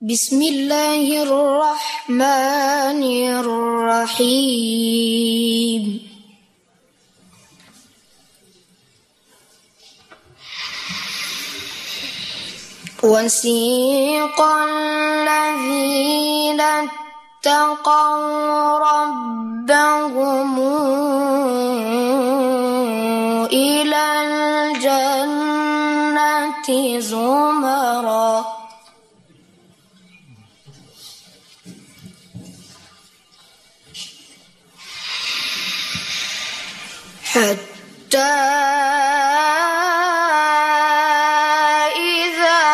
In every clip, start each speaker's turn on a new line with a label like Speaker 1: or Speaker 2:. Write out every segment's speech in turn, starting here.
Speaker 1: بسم الله الرحمن الرحيم وسيق الذين اتقوا ربهم إلى الجنة زمرا حتى إذا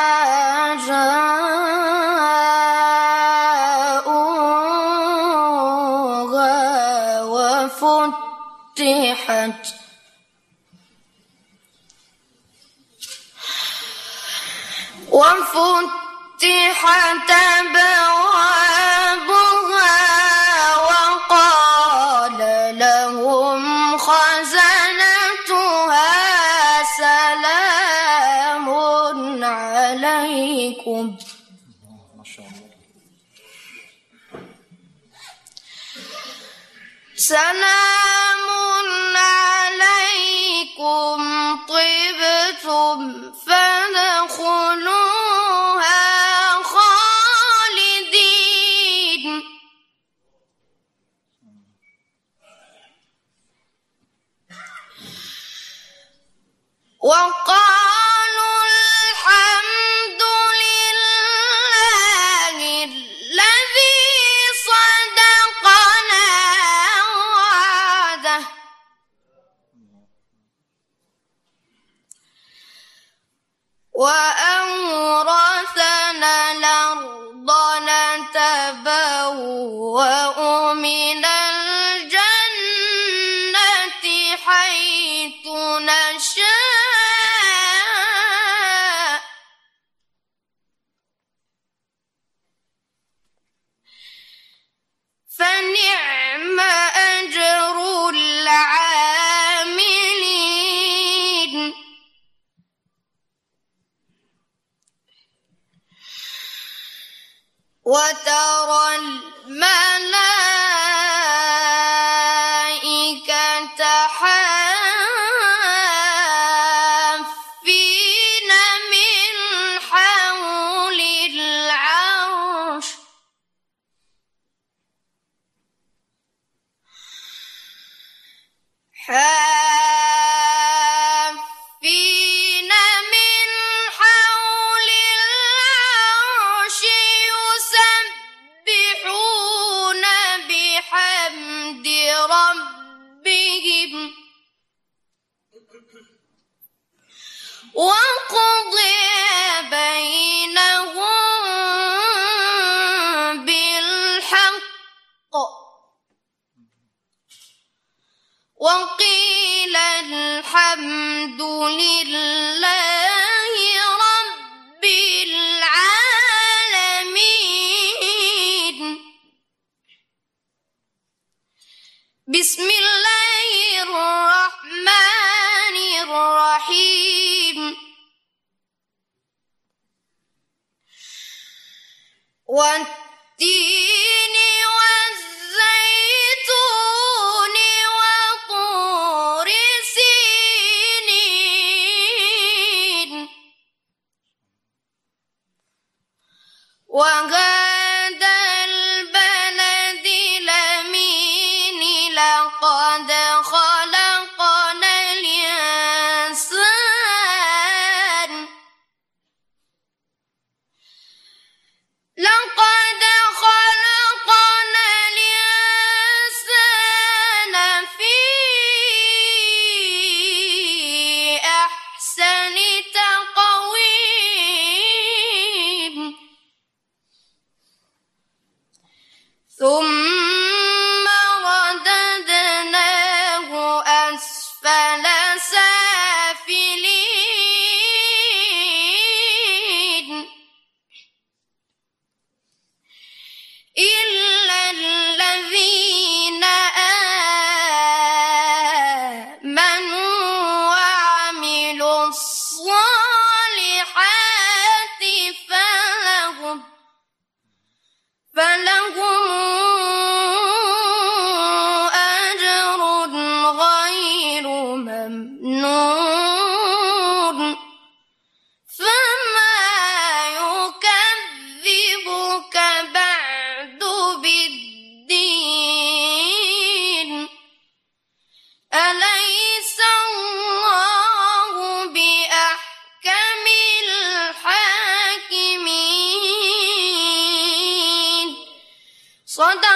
Speaker 1: جاءوها وفتحت أبوابها وقال لهم خزنتها سلام عليكم طبتم فادخلوها خالدين وقالوا الحمد لله الذي صدقنا وعده وأورثنا الأرض نتبوأ من الجنة حيث نشاء فنعم أجر العاملين وترى الملائكة حافين من حول العرش حافين من حول العرش يسبحون بحمد ربهم وقضي بينهم بالحق وقيل الحمد لله رب العالمين بسم الله الرحمن الرحيم والتين والزيتون وطور سينين وهذا البلد الأمين لقد خلقنا الإنسان في أحسن تقويم فلهم أجر غير ممنون فما يكذبك بعد بالدين أليس الله بأحكم الحاكمين صدق